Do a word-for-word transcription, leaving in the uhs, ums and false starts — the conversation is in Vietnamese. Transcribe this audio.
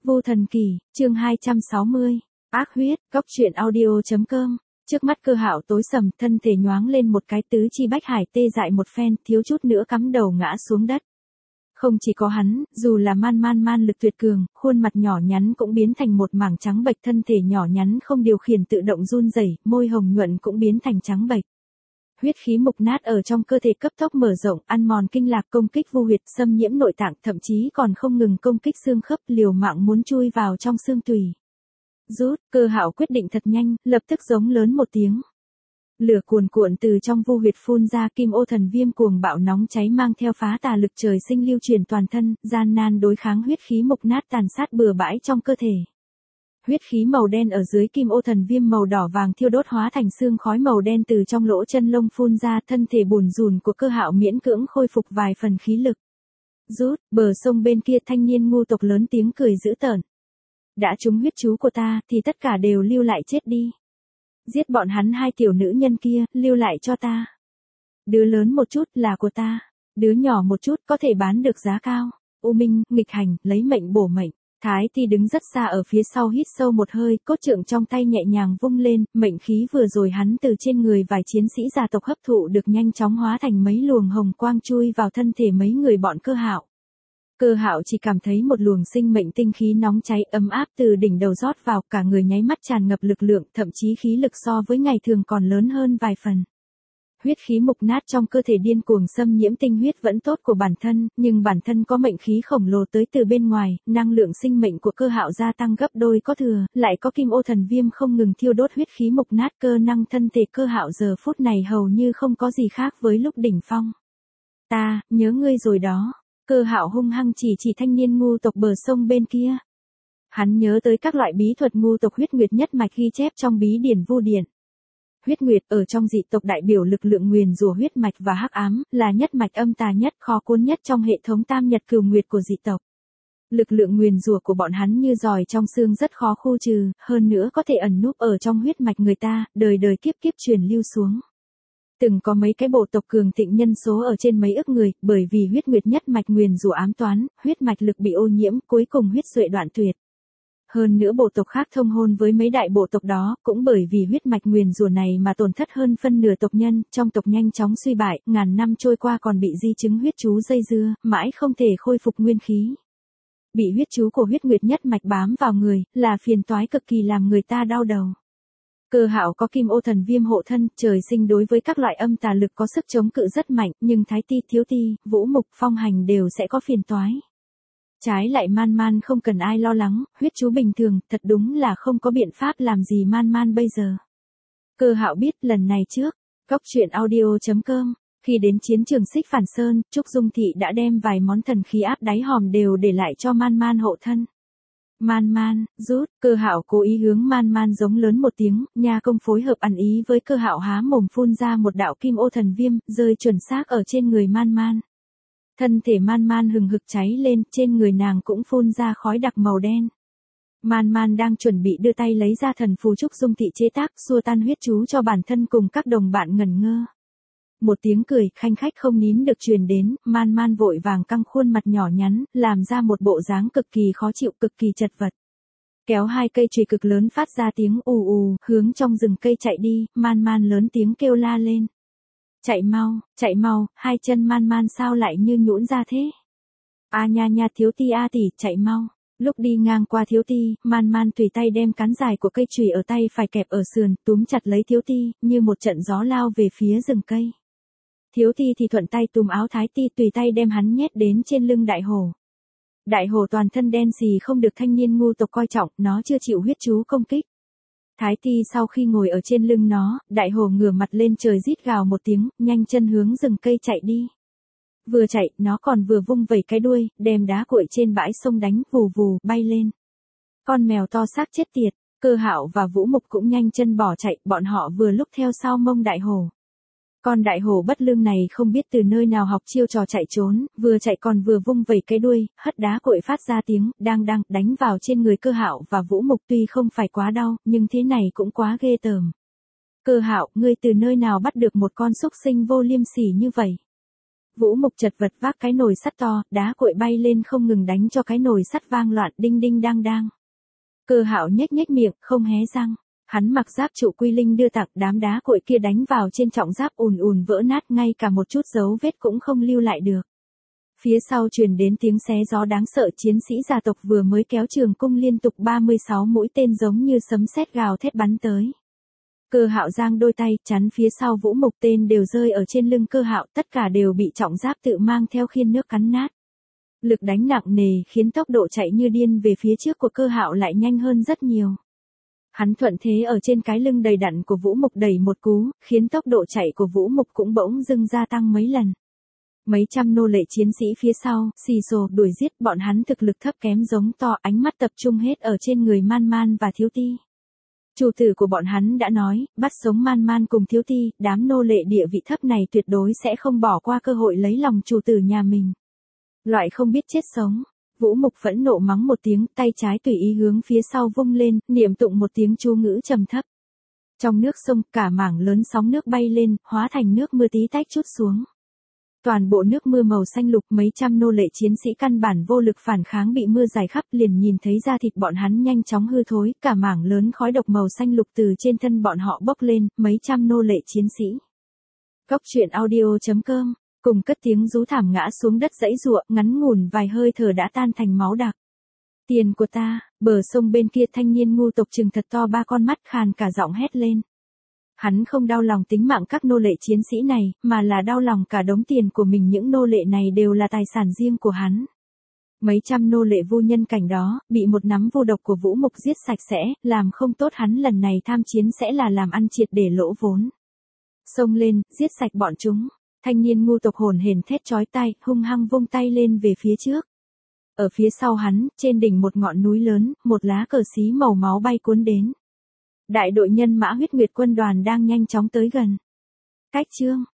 Vu Thần Kỳ, chương hai trăm sáu mươi, ác huyết, góc truyện audio.com. Trước mắt Cơ Hạo tối sầm, thân thể nhoáng lên một cái, tứ chi bách hải tê dại một phen, thiếu chút nữa cắm đầu ngã xuống đất. Không chỉ có hắn, dù là man man man lực tuyệt cường, khuôn mặt nhỏ nhắn cũng biến thành một mảng trắng bệch, thân thể nhỏ nhắn không điều khiển tự động run rẩy, môi hồng nhuận cũng biến thành trắng bệch. Huyết khí mục nát ở trong cơ thể cấp tốc mở rộng, ăn mòn kinh lạc, công kích vu huyệt, xâm nhiễm nội tạng, thậm chí còn không ngừng công kích xương khớp, liều mạng muốn chui vào trong xương tủy. Rút, Cơ Hạo quyết định thật nhanh, lập tức giống lớn một tiếng. Lửa cuồn cuộn từ trong vu huyệt phun ra, kim ô thần viêm cuồng bạo nóng cháy mang theo phá tà lực trời sinh lưu truyền toàn thân, gian nan đối kháng huyết khí mục nát tàn sát bừa bãi trong cơ thể. Huyết khí màu đen ở dưới kim ô thần viêm màu đỏ vàng thiêu đốt hóa thành xương khói màu đen từ trong lỗ chân lông phun ra, thân thể bùn rùn của Cơ Hạo miễn cưỡng khôi phục vài phần khí lực. Rút, bờ sông bên kia thanh niên ngu tộc lớn tiếng cười dữ tợn. Đã trúng huyết chú của ta, thì tất cả đều lưu lại chết đi. Giết bọn hắn hai tiểu nữ nhân kia, lưu lại cho ta. Đứa lớn một chút là của ta, đứa nhỏ một chút có thể bán được giá cao. U Minh, nghịch hành, lấy mệnh bổ mệnh. Thái Ti đứng rất xa ở phía sau hít sâu một hơi, cốt trượng trong tay nhẹ nhàng vung lên, mệnh khí vừa rồi hắn từ trên người vài chiến sĩ gia tộc hấp thụ được nhanh chóng hóa thành mấy luồng hồng quang chui vào thân thể mấy người bọn Cơ Hạo. Cơ Hạo chỉ cảm thấy một luồng sinh mệnh tinh khí nóng cháy ấm áp từ đỉnh đầu rót vào, cả người nháy mắt tràn ngập lực lượng, thậm chí khí lực so với ngày thường còn lớn hơn vài phần. Huyết khí mục nát trong cơ thể điên cuồng xâm nhiễm tinh huyết vẫn tốt của bản thân, nhưng bản thân có mệnh khí khổng lồ tới từ bên ngoài, năng lượng sinh mệnh của Cơ Hạo gia tăng gấp đôi có thừa, lại có kim ô thần viêm không ngừng thiêu đốt huyết khí mục nát, cơ năng thân thể Cơ Hạo giờ phút này hầu như không có gì khác với lúc đỉnh phong. Ta, nhớ ngươi rồi đó. Cơ Hạo hung hăng chỉ chỉ thanh niên ngu tộc bờ sông bên kia. Hắn nhớ tới các loại bí thuật ngu tộc huyết nguyệt nhất mạch ghi chép trong bí điển Vu Điển. Huyết nguyệt ở trong dị tộc đại biểu lực lượng nguyền rủa huyết mạch và hắc ám, là nhất mạch âm tà nhất, khó cuốn nhất trong hệ thống tam nhật cửu nguyệt của dị tộc. Lực lượng nguyền rủa của bọn hắn như giòi trong xương rất khó khu trừ, hơn nữa có thể ẩn núp ở trong huyết mạch người ta, đời đời kiếp kiếp truyền lưu xuống. Từng có mấy cái bộ tộc cường thịnh nhân số ở trên mấy ức người, bởi vì huyết nguyệt nhất mạch nguyền rủa ám toán, huyết mạch lực bị ô nhiễm, cuối cùng huyết duệ đoạn tuyệt. Hơn nữa bộ tộc khác thông hôn với mấy đại bộ tộc đó, cũng bởi vì huyết mạch nguyền rủa này mà tổn thất hơn phân nửa tộc nhân, trong tộc nhanh chóng suy bại, ngàn năm trôi qua còn bị di chứng huyết chú dây dưa, mãi không thể khôi phục nguyên khí. Bị huyết chú của huyết nguyệt nhất mạch bám vào người, là phiền toái cực kỳ làm người ta đau đầu. Cơ Hạo có kim ô thần viêm hộ thân, trời sinh đối với các loại âm tà lực có sức chống cự rất mạnh, nhưng Thái Ti, Thiếu Ti, Vũ Mục, Phong Hành đều sẽ có phiền toái. Trái lại man man không cần ai lo lắng, huyết chú bình thường, thật đúng là không có biện pháp làm gì man man bây giờ. Cơ Hạo biết lần này trước, góc truyện audio.com, khi đến chiến trường Xích Phản Sơn, Trúc Dung Thị đã đem vài món thần khí áp đáy hòm đều để lại cho man man hộ thân. Man man, rút, Cơ Hạo cố ý hướng man man giống lớn một tiếng, nha công phối hợp ăn ý với Cơ Hạo há mồm phun ra một đạo kim ô thần viêm, rơi chuẩn xác ở trên người man man. Thân thể man man hừng hực cháy lên, trên người nàng cũng phun ra khói đặc màu đen. Man man đang chuẩn bị đưa tay lấy ra thần phù Trúc Dung Thị chế tác, xua tan huyết chú cho bản thân cùng các đồng bạn ngẩn ngơ. Một tiếng cười khanh khách không nín được truyền đến, man man vội vàng căng khuôn mặt nhỏ nhắn, làm ra một bộ dáng cực kỳ khó chịu, cực kỳ chật vật. Kéo hai cây chùy cực lớn phát ra tiếng ù ù, hướng trong rừng cây chạy đi, man man lớn tiếng kêu la lên. Chạy mau, chạy mau, hai chân man man sao lại như nhũn ra thế? A nha nha Thiếu Ti a tỷ, chạy mau. Lúc đi ngang qua Thiếu Ti, man man tùy tay đem cán dài của cây chùy ở tay phải kẹp ở sườn, túm chặt lấy Thiếu Ti, như một trận gió lao về phía rừng cây. Thiếu Ti thì thuận tay túm áo Thái Ti, tùy tay đem hắn nhét đến trên lưng đại hổ. Đại hổ toàn thân đen xì không được thanh niên ngu tộc coi trọng, nó chưa chịu huyết chú công kích. Thái Ti sau khi ngồi ở trên lưng nó, đại hổ ngửa mặt lên trời rít gào một tiếng, nhanh chân hướng rừng cây chạy đi. Vừa chạy, nó còn vừa vung vẩy cái đuôi, đem đá cuội trên bãi sông đánh vù vù, bay lên. Con mèo to xác chết tiệt, Cơ Hạo và Vũ Mục cũng nhanh chân bỏ chạy, bọn họ vừa lúc theo sau mông đại hổ. Con đại hổ bất lương này không biết từ nơi nào học chiêu trò chạy trốn, vừa chạy còn vừa vung vẩy cái đuôi, hất đá cội phát ra tiếng, đang đang, đánh vào trên người Cơ Hạo và Vũ Mục, tuy không phải quá đau, nhưng thế này cũng quá ghê tởm. Cơ Hạo, ngươi từ nơi nào bắt được một con súc sinh vô liêm sỉ như vậy? Vũ Mục chật vật vác cái nồi sắt to, đá cuội bay lên không ngừng đánh cho cái nồi sắt vang loạn đinh đinh đang đang. Cơ Hạo nhếch nhếch miệng, không hé răng. Hắn mặc giáp trụ quy linh đưa tặng, đám đá cuội kia đánh vào trên trọng giáp ùn ùn vỡ nát, ngay cả một chút dấu vết cũng không lưu lại được. Phía sau truyền đến tiếng xé gió đáng sợ, chiến sĩ gia tộc vừa mới kéo trường cung liên tục ba mươi sáu mũi tên giống như sấm sét gào thét bắn tới. Cơ Hạo giang đôi tay, chắn phía sau Vũ Mục, tên đều rơi ở trên lưng Cơ Hạo, tất cả đều bị trọng giáp tự mang theo khiên nước cắn nát. Lực đánh nặng nề khiến tốc độ chạy như điên về phía trước của Cơ Hạo lại nhanh hơn rất nhiều. Hắn thuận thế ở trên cái lưng đầy đặn của Vũ Mục đẩy một cú, khiến tốc độ chạy của Vũ Mục cũng bỗng dưng gia tăng mấy lần. Mấy trăm nô lệ chiến sĩ phía sau, xì xồ đuổi giết, bọn hắn thực lực thấp kém giống to, ánh mắt tập trung hết ở trên người Man Man và Thiếu Ti. Chủ tử của bọn hắn đã nói, bắt sống Man Man cùng Thiếu Ti, đám nô lệ địa vị thấp này tuyệt đối sẽ không bỏ qua cơ hội lấy lòng chủ tử nhà mình. Loại không biết chết sống. Vũ Mục phẫn nộ mắng một tiếng, tay trái tùy ý hướng phía sau vung lên, niệm tụng một tiếng chú ngữ trầm thấp. Trong nước sông, cả mảng lớn sóng nước bay lên, hóa thành nước mưa tí tách chút xuống. Toàn bộ nước mưa màu xanh lục, mấy trăm nô lệ chiến sĩ căn bản vô lực phản kháng bị mưa rải khắp, liền nhìn thấy da thịt bọn hắn nhanh chóng hư thối, cả mảng lớn khói độc màu xanh lục từ trên thân bọn họ bốc lên, mấy trăm nô lệ chiến sĩ. Cốc truyện audio chấm com cùng cất tiếng rú thảm ngã xuống đất giãy giụa, ngắn ngủn vài hơi thở đã tan thành máu đặc. Tiền của ta, bờ sông bên kia thanh niên ngu tộc trừng thật to ba con mắt, khàn cả giọng hét lên. Hắn không đau lòng tính mạng các nô lệ chiến sĩ này, mà là đau lòng cả đống tiền của mình, những nô lệ này đều là tài sản riêng của hắn. Mấy trăm nô lệ vu nhân cảnh đó, bị một nắm vu độc của Vũ Mục giết sạch sẽ, làm không tốt hắn lần này tham chiến sẽ là làm ăn triệt để lỗ vốn. Xông lên, giết sạch bọn chúng. Thanh niên ngu tộc hồn hển thét chói tai, hung hăng vung tay lên về phía trước. Ở phía sau hắn, trên đỉnh một ngọn núi lớn, một lá cờ xí màu máu bay cuốn đến. Đại đội nhân mã huyết nguyệt quân đoàn đang nhanh chóng tới gần. Cách chương